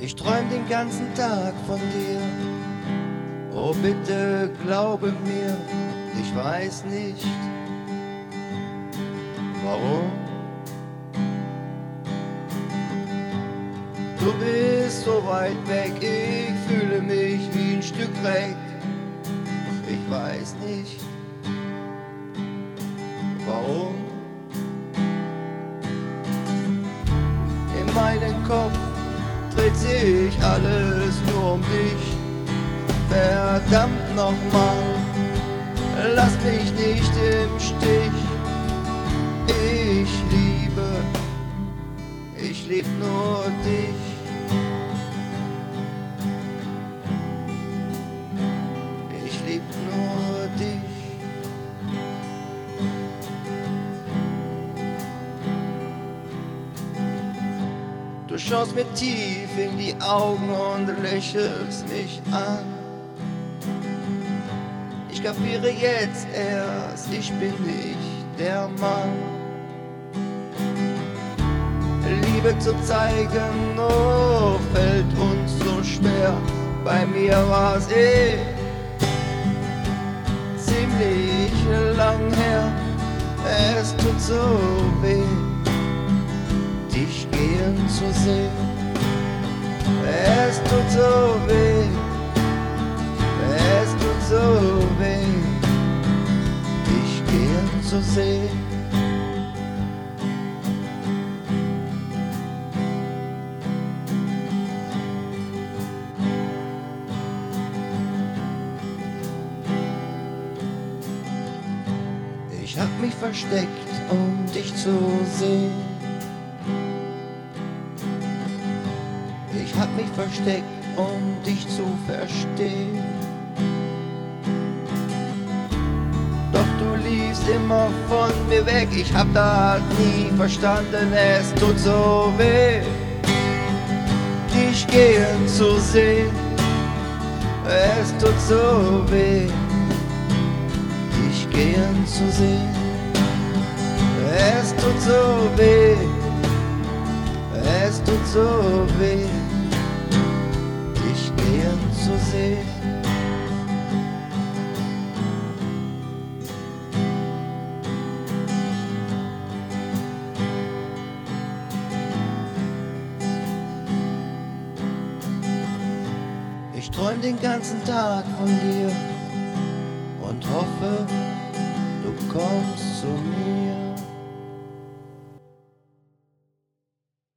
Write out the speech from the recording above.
Ich träum den ganzen Tag von dir. Oh, bitte glaube mir, ich weiß nicht, warum. Du bist so weit weg, ich fühle mich wie ein Stück Dreck. Ich weiß nicht, warum. In meinem Kopf dreht sich alles nur um dich. Verdammt nochmal, lass mich nicht im Stich. Ich lieb nur dich. Ich lieb nur dich. Du schaust mir tief in die Augen und lächelst mich an. Ich kapiere jetzt erst, ich bin nicht der Mann. Liebe zu zeigen, oh, fällt uns so schwer. Bei mir war's ziemlich lang her. Es tut so weh, dich gehen zu sehen. Es tut so weh, es tut so weh, dich gehen zu sehen. Ich hab mich versteckt, um dich zu sehen. Ich hab mich versteckt, um dich zu verstehen. Doch du liefst immer von mir weg. Ich hab das nie verstanden. Es tut so weh, dich gehen zu sehen. Es tut so weh, dich gehen zu sehen. Es tut so weh, es tut so weh, dich gehen zu sehen. Ich träum den ganzen Tag von dir und hoffe, du kommst zu mir.